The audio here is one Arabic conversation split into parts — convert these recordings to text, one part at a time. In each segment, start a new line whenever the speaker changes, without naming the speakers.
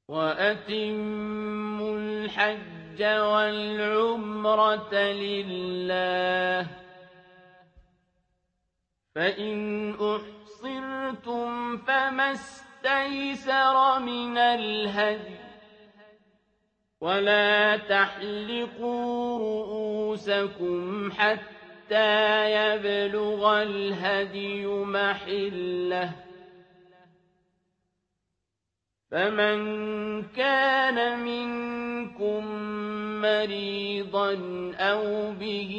وَأَتِمُّوا الْحَجَّ وَالْعُمْرَةَ لِلَّهِ ۚ فَإِنْ أُحْصِرْتُمْ فَمَا اسْتَيْسَرَ مِنَ الْهَدْيِ ۖ وَلَا تَحْلِقُوا رُءُوسَكُمْ حَتَّىٰ يَبْلُغَ الْهَدْيُ مَحِلَّهُ ۚ فَمَن كَانَ مِنكُم مَّرِيضًا أَوْ بِهِ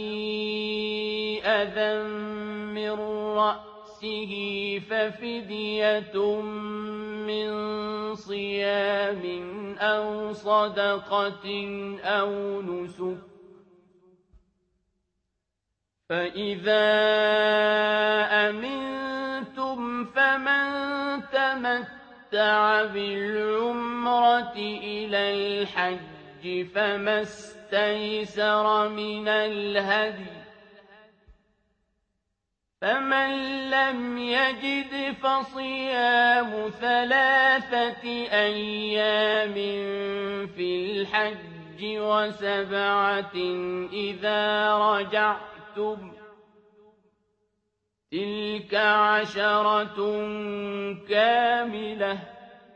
أَذًى مِّن رَّأْسِهِ فَفِدْيَةٌ مِّن صِيَامٍ أَوْ صَدَقَةٍ أَوْ نُسُكٍ ۚ فَإِذَا أَمِنتُمْ فَمَن تَمَتَّعَ بِالْعُمْرَةِ إِلَى الْحَجِّ فَمَا اسْتَيْسَرَ مِنَ الْهَدْيِ ۚ فَمَن لَّمْ يَجِدْ فَصِيَامُ 3 أيام فِي الْحَجِّ و7 إِذَا رَجَعْتُمْ ۗ تِلْكَ 10 كَامِلَةٌ ۗ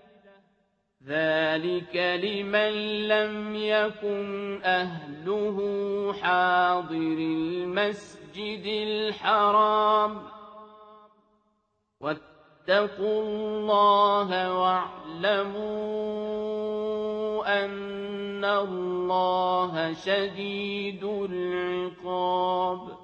ذَٰلِكَ لِمَن لَّمْ يَكُنْ أَهْلُهُ حَاضِرِي الْمَسْجِدِ الْحَرَامِ ۚ وَاتَّقُوا اللَّهَ وَاعْلَمُوا أَنَّ اللَّهَ شَدِيدُ الْعِقَابِ.